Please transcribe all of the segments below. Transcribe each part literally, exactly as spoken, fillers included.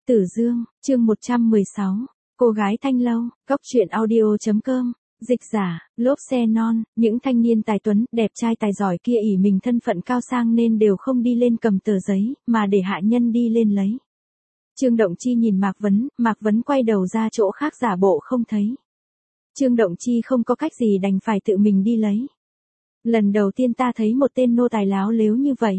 Tử Dương, chương một trăm mười sáu, cô gái Thanh Lâu, góc truyện audio.com, dịch giả, lốp xe non, những thanh niên tài tuấn, đẹp trai tài giỏi kia ỷ mình thân phận cao sang nên đều không đi lên cầm tờ giấy, mà để hạ nhân đi lên lấy. Trương Động Chi nhìn Mạc Vấn, Mạc Vấn quay đầu ra chỗ khác giả bộ không thấy. Trương Động Chi không có cách gì đành phải tự mình đi lấy. Lần đầu tiên ta thấy một tên nô tài láo lếu như vậy.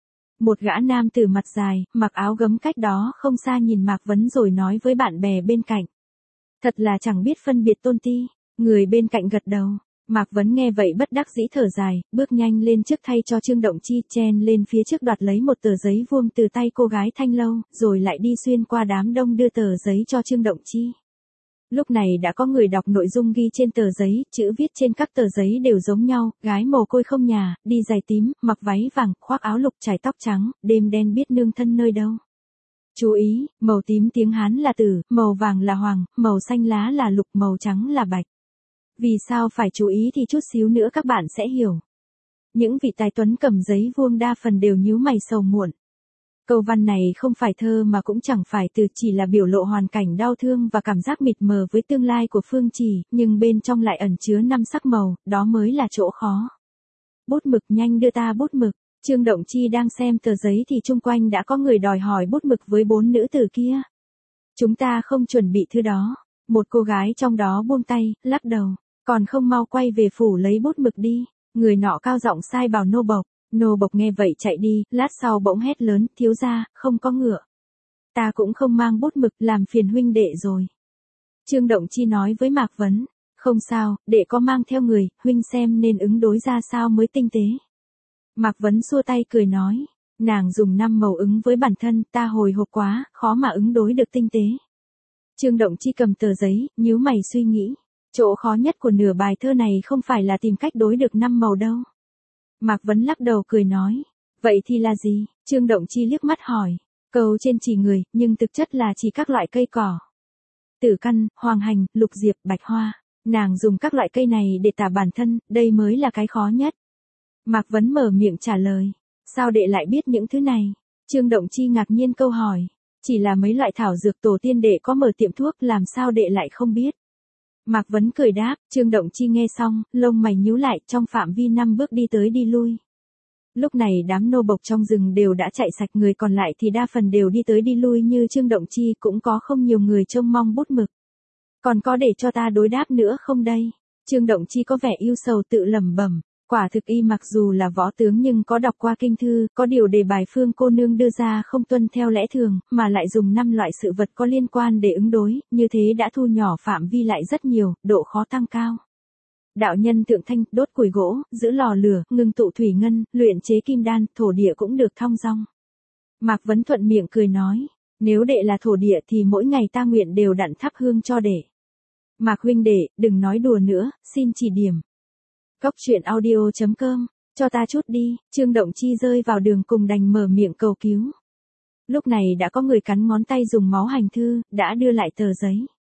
Một gã nam tử mặt dài, mặc áo gấm cách đó không xa nhìn Mạc Vấn rồi nói với bạn bè bên cạnh. Thật là chẳng biết phân biệt tôn ti, người bên cạnh gật đầu. Mạc Vấn nghe vậy bất đắc dĩ thở dài, bước nhanh lên trước thay cho Trương Động Chi, chen lên phía trước đoạt lấy một tờ giấy vuông từ tay cô gái Thanh Lâu, rồi lại đi xuyên qua đám đông đưa tờ giấy cho Trương Động Chi. Lúc này đã có người đọc nội dung ghi trên tờ giấy, chữ viết trên các tờ giấy đều giống nhau, gái mồ côi không nhà, đi giày tím, mặc váy vàng, khoác áo lục trải tóc trắng, đêm đen biết nương thân nơi đâu. Chú ý, màu tím tiếng Hán là tử, màu vàng là hoàng, màu xanh lá là lục, màu trắng là bạch. Vì sao phải chú ý thì chút xíu nữa các bạn sẽ hiểu. Những vị tài tuấn cầm giấy vuông đa phần đều nhíu mày sầu muộn. Câu văn này không phải thơ mà cũng chẳng phải từ, chỉ là biểu lộ hoàn cảnh đau thương và cảm giác mịt mờ với tương lai của Phương Trì, nhưng bên trong lại ẩn chứa năm sắc màu, đó mới là chỗ khó. Bút mực, nhanh đưa ta bút mực. Trương Động Chi đang xem tờ giấy thì chung quanh đã có người đòi hỏi bút mực với bốn nữ tử kia. Chúng ta không chuẩn bị thứ đó. Một cô gái trong đó buông tay, lắc đầu, còn không mau quay về phủ lấy bút mực đi. Người nọ cao giọng sai bảo nô bộc. Nô bộc nghe vậy chạy đi, lát sau bỗng hét lớn, thiếu gia, không có ngựa. Ta cũng không mang bút mực, làm phiền huynh đệ rồi. Trương Động Chi nói với Mạc Vấn, không sao, đệ có mang theo người, huynh xem nên ứng đối ra sao mới tinh tế. Mạc Vấn xua tay cười nói, nàng dùng năm màu ứng với bản thân, ta hồi hộp quá, khó mà ứng đối được tinh tế. Trương Động Chi cầm tờ giấy, nhíu mày suy nghĩ, chỗ khó nhất của nửa bài thơ này không phải là tìm cách đối được năm màu đâu. Mạc Vấn lắc đầu cười nói, vậy thì là gì? Trương Động Chi liếc mắt hỏi, câu trên chỉ người, nhưng thực chất là chỉ các loại cây cỏ. Tử căn, hoàng hành, lục diệp, bạch hoa, nàng dùng các loại cây này để tả bản thân, đây mới là cái khó nhất. Mạc Vấn mở miệng trả lời, sao đệ lại biết những thứ này? Trương Động Chi ngạc nhiên câu hỏi, chỉ là mấy loại thảo dược tổ tiên đệ có mở tiệm thuốc, làm sao đệ lại không biết? Mạc Vấn cười đáp, Trương Động Chi nghe xong, lông mày nhíu lại, trong phạm vi năm bước đi tới đi lui. Lúc này đám nô bộc trong rừng đều đã chạy sạch, người còn lại thì đa phần đều đi tới đi lui như Trương Động Chi, cũng có không nhiều người trông mong bút mực. Còn có để cho ta đối đáp nữa không đây? Trương Động Chi có vẻ ưu sầu tự lẩm bẩm. Quả thực y mặc dù là võ tướng nhưng có đọc qua kinh thư, có điều đề bài Phương cô nương đưa ra không tuân theo lẽ thường, mà lại dùng năm loại sự vật có liên quan để ứng đối, như thế đã thu nhỏ phạm vi lại rất nhiều, độ khó tăng cao. Đạo nhân thượng thanh, đốt củi gỗ, giữ lò lửa, ngưng tụ thủy ngân, luyện chế kim đan, thổ địa cũng được thong dong. Mạc Vấn thuận miệng cười nói, nếu đệ là thổ địa thì mỗi ngày ta nguyện đều đặn thắp hương cho đệ. Mạc huynh đệ, đừng nói đùa nữa, xin chỉ điểm. Góc truyện audio.com, cho ta chút đi. Trương Động Chi rơi vào đường cùng đành mở miệng cầu cứu. Lúc này đã có người cắn ngón tay dùng máu hành thư, đã đưa lại tờ giấy.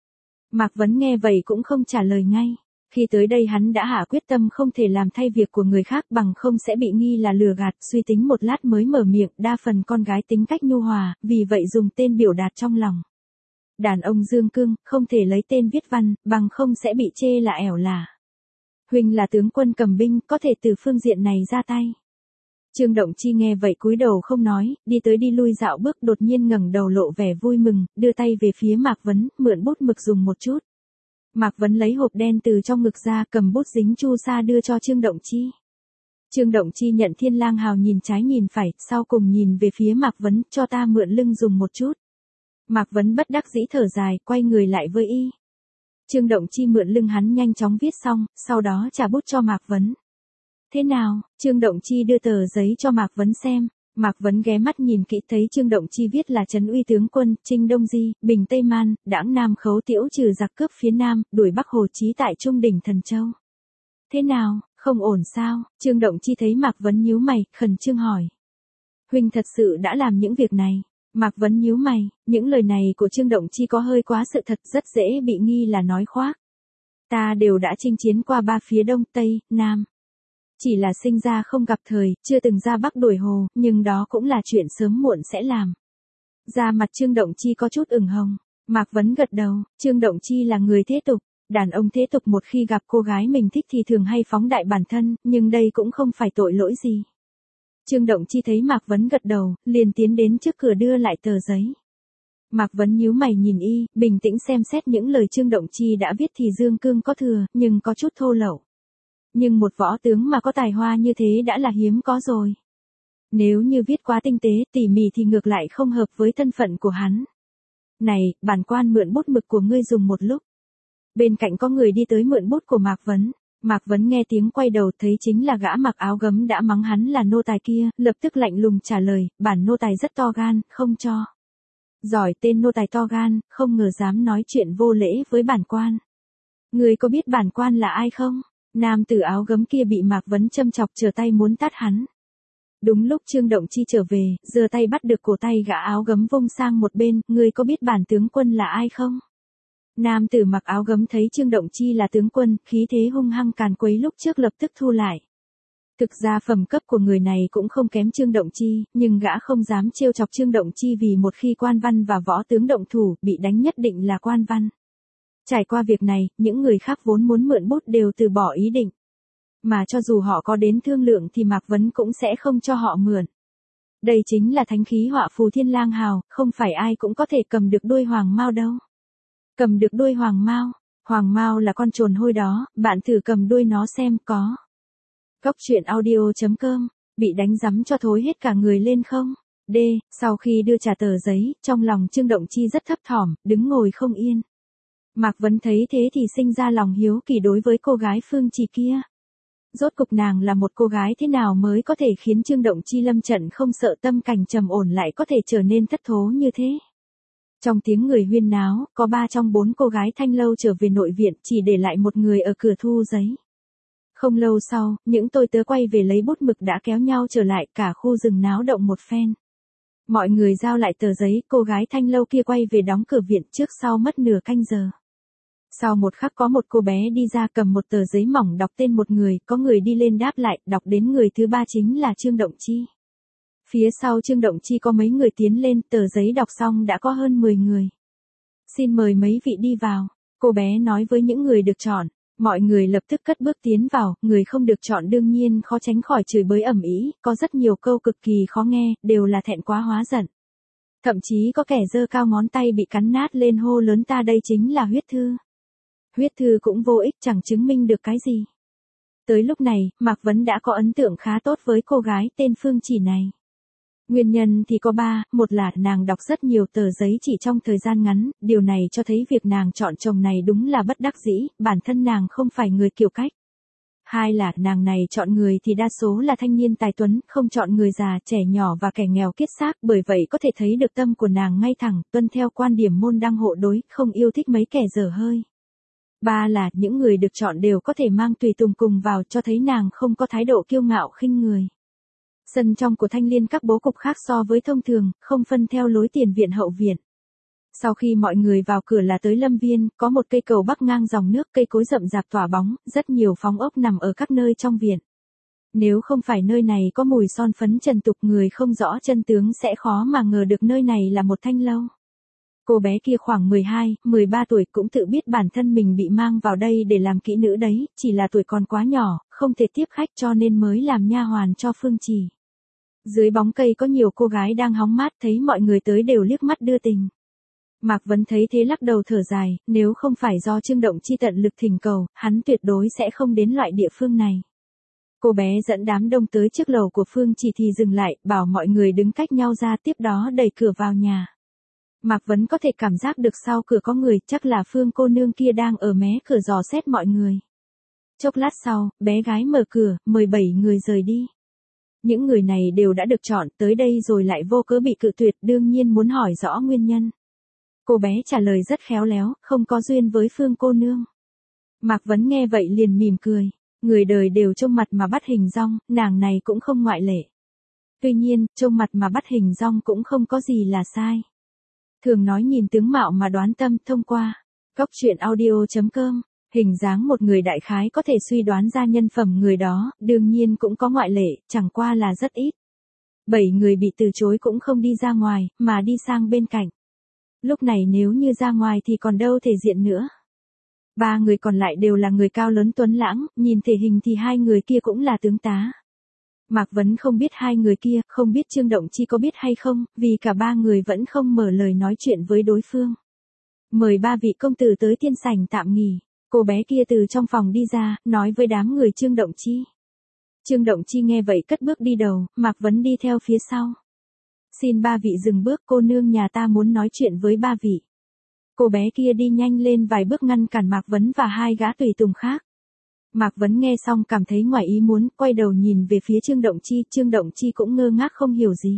Mạc Vấn nghe vậy cũng không trả lời ngay. Khi tới đây hắn đã hạ quyết tâm không thể làm thay việc của người khác, bằng không sẽ bị nghi là lừa gạt, suy tính một lát mới mở miệng, đa phần con gái tính cách nhu hòa, vì vậy dùng tên biểu đạt trong lòng. Đàn ông dương cương, không thể lấy tên viết văn, bằng không sẽ bị chê là ẻo lả. Huynh là tướng quân cầm binh, có thể từ phương diện này ra tay. Trương Động Chi nghe vậy cúi đầu không nói, đi tới đi lui dạo bước, đột nhiên ngẩng đầu lộ vẻ vui mừng, đưa tay về phía Mạc Vấn, mượn bút mực dùng một chút. Mạc Vấn lấy hộp đen từ trong ngực ra, cầm bút dính chu sa đưa cho Trương Động Chi. Trương Động Chi nhận Thiên Lang Hào nhìn trái nhìn phải, sau cùng nhìn về phía Mạc Vấn, cho ta mượn lưng dùng một chút. Mạc Vấn bất đắc dĩ thở dài, quay người lại với y. Trương Động Chi mượn lưng hắn nhanh chóng viết xong, sau đó trả bút cho Mạc Vấn. Thế nào? Trương Động Chi đưa tờ giấy cho Mạc Vấn xem. Mạc Vấn ghé mắt nhìn kỹ thấy Trương Động Chi viết là Trấn Uy tướng quân, Trinh Đông Di, Bình Tây Man, Đãng Nam Khấu Tiễu trừ giặc cướp phía Nam, đuổi Bắc Hồ Chí tại Trung đỉnh Thần Châu. Thế nào? Không ổn sao? Trương Động Chi thấy Mạc Vấn nhíu mày, khẩn trương hỏi. Huynh thật sự đã làm những việc này? Mạc Vấn nhíu mày, những lời này của Trương Động Chi có hơi quá sự thật, rất dễ bị nghi là nói khoác. Ta đều đã chinh chiến qua ba phía Đông, Tây, Nam. Chỉ là sinh ra không gặp thời, chưa từng ra Bắc đuổi Hồ, nhưng đó cũng là chuyện sớm muộn sẽ làm. Da mặt Trương Động Chi có chút ửng hồng. Mạc Vấn gật đầu, Trương Động Chi là người thế tục. Đàn ông thế tục một khi gặp cô gái mình thích thì thường hay phóng đại bản thân, nhưng đây cũng không phải tội lỗi gì. Trương Động Chi thấy Mạc Vấn gật đầu, liền tiến đến trước cửa đưa lại tờ giấy. Mạc Vấn nhíu mày nhìn y, bình tĩnh xem xét những lời Trương Động Chi đã viết thì dương cương có thừa, nhưng có chút thô lậu. Nhưng một võ tướng mà có tài hoa như thế đã là hiếm có rồi. Nếu như viết quá tinh tế, tỉ mỉ thì ngược lại không hợp với thân phận của hắn. Này, bản quan mượn bút mực của ngươi dùng một lúc. Bên cạnh có người đi tới mượn bút của Mạc Vấn. Mạc Vấn nghe tiếng quay đầu thấy chính là gã mặc áo gấm đã mắng hắn là nô tài kia, lập tức lạnh lùng trả lời, bản nô tài rất to gan, không cho. Giỏi tên nô tài to gan, không ngờ dám nói chuyện vô lễ với bản quan. Người có biết bản quan là ai không? Nam tử áo gấm kia bị Mạc Vấn châm chọc trở tay muốn tát hắn. Đúng lúc Trương Động Chi trở về, giơ tay bắt được cổ tay gã áo gấm vung sang một bên, người có biết bản tướng quân là ai không? Nam tử mặc áo gấm thấy Trương Động Chi là tướng quân, khí thế hung hăng càn quấy lúc trước lập tức thu lại. Thực ra phẩm cấp của người này cũng không kém Trương Động Chi, nhưng gã không dám trêu chọc Trương Động Chi vì một khi quan văn và võ tướng động thủ, bị đánh nhất định là quan văn. Trải qua việc này, những người khác vốn muốn mượn bút đều từ bỏ ý định. Mà cho dù họ có đến thương lượng thì Mạc Vấn cũng sẽ không cho họ mượn. Đây chính là thánh khí họa phù thiên lang hào, không phải ai cũng có thể cầm được đuôi hoàng mao đâu. Cầm được đuôi hoàng mao, hoàng mao là con trồn hôi đó, bạn thử cầm đuôi nó xem có. Góc truyện audio chấm com, bị đánh rắm cho thối hết cả người lên không? D, sau khi đưa trả tờ giấy, trong lòng Trương Động Chi rất thấp thỏm, đứng ngồi không yên. Mạc Vấn thấy thế thì sinh ra lòng hiếu kỳ đối với cô gái Phương Trì kia. Rốt cục nàng là một cô gái thế nào mới có thể khiến Trương Động Chi lâm trận không sợ tâm cảnh trầm ổn lại có thể trở nên thất thố như thế. Trong tiếng người huyên náo, có ba trong bốn cô gái Thanh Lâu trở về nội viện, chỉ để lại một người ở cửa thu giấy. Không lâu sau, những tôi tớ quay về lấy bút mực đã kéo nhau trở lại, cả khu rừng náo động một phen. Mọi người giao lại tờ giấy, cô gái Thanh Lâu kia quay về đóng cửa viện trước sau mất nửa canh giờ. Sau một khắc có một cô bé đi ra cầm một tờ giấy mỏng đọc tên một người, có người đi lên đáp lại, đọc đến người thứ ba chính là Trương Động Chi. Phía sau Trương Động Chi có mấy người tiến lên, tờ giấy đọc xong đã có hơn mười người. Xin mời mấy vị đi vào, cô bé nói với những người được chọn. Mọi người lập tức cất bước tiến vào, người không được chọn đương nhiên khó tránh khỏi chửi bới ầm ĩ, có rất nhiều câu cực kỳ khó nghe, đều là thẹn quá hóa giận. Thậm chí có kẻ giơ cao ngón tay bị cắn nát lên hô lớn ta đây chính là huyết thư. Huyết thư cũng vô ích chẳng chứng minh được cái gì. Tới lúc này, Mạc Vấn đã có ấn tượng khá tốt với cô gái tên Phương Chỉ này. Nguyên nhân thì có ba, một là nàng đọc rất nhiều tờ giấy chỉ trong thời gian ngắn, điều này cho thấy việc nàng chọn chồng này đúng là bất đắc dĩ, bản thân nàng không phải người kiểu cách. Hai là nàng này chọn người thì đa số là thanh niên tài tuấn, không chọn người già, trẻ nhỏ và kẻ nghèo kiết xác, bởi vậy có thể thấy được tâm của nàng ngay thẳng, tuân theo quan điểm môn đăng hộ đối, không yêu thích mấy kẻ dở hơi. Ba là những người được chọn đều có thể mang tùy tùng cùng vào, cho thấy nàng không có thái độ kiêu ngạo khinh người. Sân trong của Thanh Liên các bố cục khác so với thông thường, không phân theo lối tiền viện hậu viện. Sau khi mọi người vào cửa là tới lâm viên, có một cây cầu bắc ngang dòng nước, cây cối rậm rạp tỏa bóng, rất nhiều phóng ốc nằm ở các nơi trong viện. Nếu không phải nơi này có mùi son phấn trần tục, người không rõ chân tướng sẽ khó mà ngờ được nơi này là một thanh lâu. Cô bé kia khoảng mười hai, mười ba tuổi, cũng tự biết bản thân mình bị mang vào đây để làm kỹ nữ đấy, chỉ là tuổi còn quá nhỏ, không thể tiếp khách cho nên mới làm nha hoàn cho Phương Trì. Dưới bóng cây có nhiều cô gái đang hóng mát, thấy mọi người tới đều liếc mắt đưa tình. Mạc Vấn thấy thế lắc đầu thở dài, nếu không phải do Trương Động Chi tận lực thỉnh cầu, hắn tuyệt đối sẽ không đến loại địa phương này. Cô bé dẫn đám đông tới trước lầu của Phương Trì thì dừng lại, bảo mọi người đứng cách nhau ra, tiếp đó đẩy cửa vào nhà. Mạc Vấn có thể cảm giác được sau cửa có người, chắc là Phương cô nương kia đang ở mé cửa dò xét mọi người. Chốc lát sau, bé gái mở cửa, mời bảy người rời đi. Những người này đều đã được chọn, tới đây rồi lại vô cớ bị cự tuyệt, đương nhiên muốn hỏi rõ nguyên nhân. Cô bé trả lời rất khéo léo, không có duyên với Phương cô nương. Mạc Vấn nghe vậy liền mỉm cười, người đời đều trông mặt mà bắt hình dong, nàng này cũng không ngoại lệ. Tuy nhiên, trông mặt mà bắt hình dong cũng không có gì là sai. Thường nói nhìn tướng mạo mà đoán tâm, thông qua góc truyện audio chấm com, hình dáng một người đại khái có thể suy đoán ra nhân phẩm người đó, đương nhiên cũng có ngoại lệ, chẳng qua là rất ít. Bảy người bị từ chối cũng không đi ra ngoài, mà đi sang bên cạnh. Lúc này nếu như ra ngoài thì còn đâu thể diện nữa. Ba người còn lại đều là người cao lớn tuấn lãng, nhìn thể hình thì hai người kia cũng là tướng tá. Mạc Vấn không biết hai người kia, không biết Trương Động Chi có biết hay không, vì cả ba người vẫn không mở lời nói chuyện với đối phương. Mời ba vị công tử tới tiên sảnh tạm nghỉ. Cô bé kia từ trong phòng đi ra, nói với đám người Trương Động Chi. Trương Động Chi nghe vậy cất bước đi đầu, Mạc Vấn đi theo phía sau. Xin ba vị dừng bước, cô nương nhà ta muốn nói chuyện với ba vị. Cô bé kia đi nhanh lên vài bước ngăn cản Mạc Vấn và hai gã tùy tùng khác. Mạc Vấn nghe xong cảm thấy ngoài ý muốn, quay đầu nhìn về phía Trương Động Chi, Trương Động Chi cũng ngơ ngác không hiểu gì.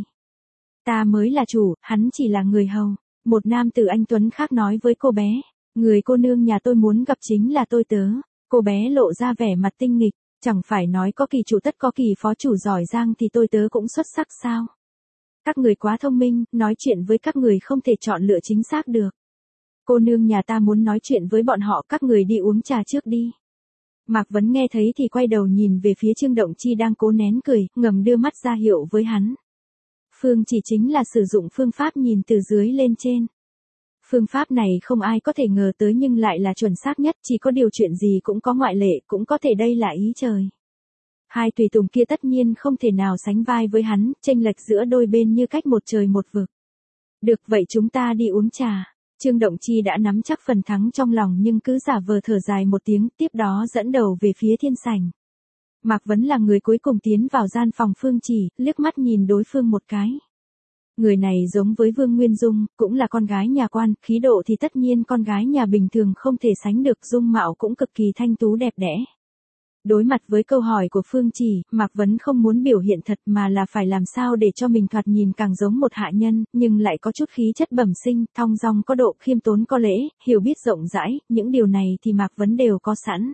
Ta mới là chủ, hắn chỉ là người hầu. Một nam tử anh tuấn khác nói với cô bé. Người cô nương nhà tôi muốn gặp chính là tôi tớ. Cô bé lộ ra vẻ mặt tinh nghịch, chẳng phải nói có kỳ chủ tất có kỳ phó chủ giỏi giang thì tôi tớ cũng xuất sắc sao? Các người quá thông minh, nói chuyện với các người không thể chọn lựa chính xác được. Cô nương nhà ta muốn nói chuyện với bọn họ, các người đi uống trà trước đi. Mạc Vấn nghe thấy thì quay đầu nhìn về phía Trương Động Chi đang cố nén cười, ngầm đưa mắt ra hiệu với hắn. Phương chỉ chính là sử dụng phương pháp nhìn từ dưới lên trên. Phương pháp này không ai có thể ngờ tới nhưng lại là chuẩn xác nhất, chỉ có điều chuyện gì cũng có ngoại lệ, cũng có thể đây là ý trời. Hai tùy tùng kia tất nhiên không thể nào sánh vai với hắn, chênh lệch giữa đôi bên như cách một trời một vực. Được vậy chúng ta đi uống trà. Trương Động Chi đã nắm chắc phần thắng trong lòng nhưng cứ giả vờ thở dài một tiếng, tiếp đó dẫn đầu về phía thiên sảnh. Mạc Vấn là người cuối cùng tiến vào gian phòng Phương Chỉ, liếc mắt nhìn đối phương một cái. Người này giống với Vương Nguyên Dung, cũng là con gái nhà quan, khí độ thì tất nhiên con gái nhà bình thường không thể sánh được, dung mạo cũng cực kỳ thanh tú đẹp đẽ. Đối mặt với câu hỏi của Phương Chỉ, Mạc Vấn không muốn biểu hiện thật mà là phải làm sao để cho mình thoạt nhìn càng giống một hạ nhân, nhưng lại có chút khí chất bẩm sinh, thong dong có độ, khiêm tốn có lễ, hiểu biết rộng rãi, những điều này thì Mạc Vấn đều có sẵn.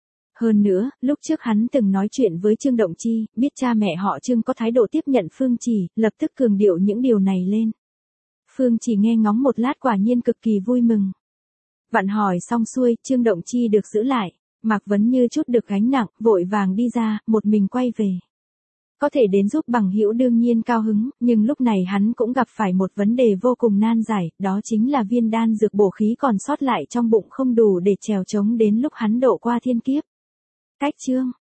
Hơn nữa, lúc trước hắn từng nói chuyện với Trương Động Chi, biết cha mẹ họ Trương có thái độ tiếp nhận Phương Chỉ, lập tức cường điệu những điều này lên. Phương Chỉ nghe ngóng một lát quả nhiên cực kỳ vui mừng. Vặn hỏi xong xuôi, Trương Động Chi được giữ lại. Mạc Vấn như chút được gánh nặng, vội vàng đi ra, một mình quay về. Có thể đến giúp bằng hữu đương nhiên cao hứng, nhưng lúc này hắn cũng gặp phải một vấn đề vô cùng nan giải, đó chính là viên đan dược bổ khí còn sót lại trong bụng không đủ để trèo trống đến lúc hắn độ qua thiên kiếp. Cách chương